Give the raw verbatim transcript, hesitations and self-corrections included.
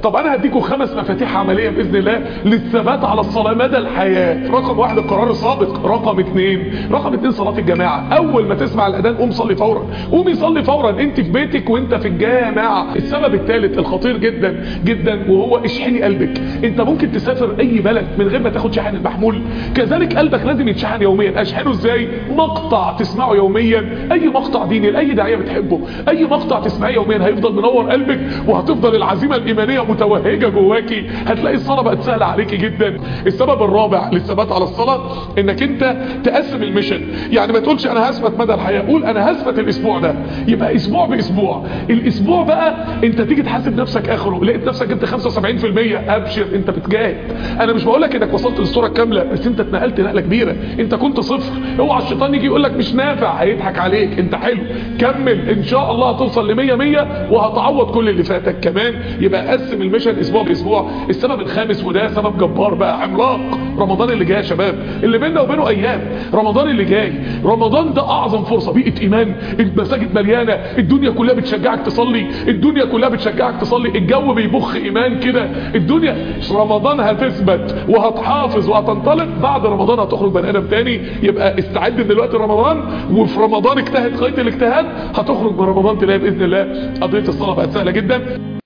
طب انا هديكم خمس مفاتيح عمليه باذن الله للثبات على الصلاه مدى الحياه. رقم واحد القرار الصادق. رقم اتنين رقم اتنين صلاه الجماعه. اول ما تسمع الاذان قوم صلي فورا، قومي صلي فورا انت في بيتك وانت في الجامع. السبب الثالث الخطير جدا جدا وهو اشحني قلبك. انت ممكن تسافر اي بلد من غير ما تاخد شحن المحمول، كذلك قلبك لازم يتشحن يوميا. اشحنه ازاي؟ مقطع تسمعه يوميا، اي مقطع ديني لاي داعيه بتحبه، اي مقطع تسمعيه يوميا هيفضل منور قلبك، وهتفضل العزيمه الايمانيه متوهجه جواكي، هتلاقي الصلاه بقت سهله عليكي جدا. السبب الرابع للثبات على الصلاه انك انت تقسم الميشن. يعني ما تقولش انا هثبت مدى الحياه، قول انا هثبت الاسبوع ده، يبقى اسبوع باسبوع. الاسبوع بقى انت تيجي تحاسب نفسك اخره لقيت نفسك جبت خمسة وسبعين في المية، ابشر انت بتجاهد. انا مش بقول لك انك وصلت للصوره الكامله، بس انت اتنقلت نقله كبيره. انت كنت صفر، اوعى الشيطان يجي يقول لك مش نافع، هيضحك عليك. انت حلو، كمل ان شاء الله هتوصل ل مية مية وهتعوض كل اللي فاتك كمان. يبقى قسم الميشن اسبوع باسبوع. السبب الخامس وده سبب جبار بقى عملاق، رمضان اللي جاي يا شباب، اللي بيننا وبينه ايام. رمضان اللي جاي، رمضان ده اعظم فرصه، بيئه ايمان، المساجد مليانه، الدنيا كلها بتشجعك تصلي، الدنيا كلها بتشجعك تصلي، الجو بيبخ ايمان كده، الدنيا. رمضان هتثبت وهتحافظ وهتنطلق، بعد رمضان هتخرج بني ادم تاني. يبقى استعد من دلوقتي رمضان، وفي رمضان اجتهد غايه الاجتهاد، هتخرج من رمضان تلاقي باذن الله قضيه الصلاه بقت سهله جدا.